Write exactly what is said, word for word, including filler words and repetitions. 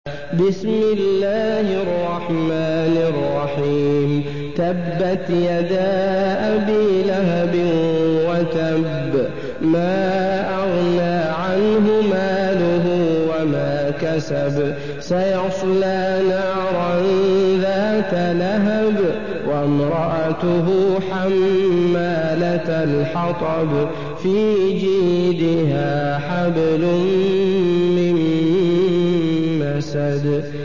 بسم الله الرحمن الرحيم تبت يدا أبي لهب وتب ما أغنى عنه ماله وما كسب سيصلى نارا ذات لهب وامرأته حمالة الحطب في جيدها حبل من مسد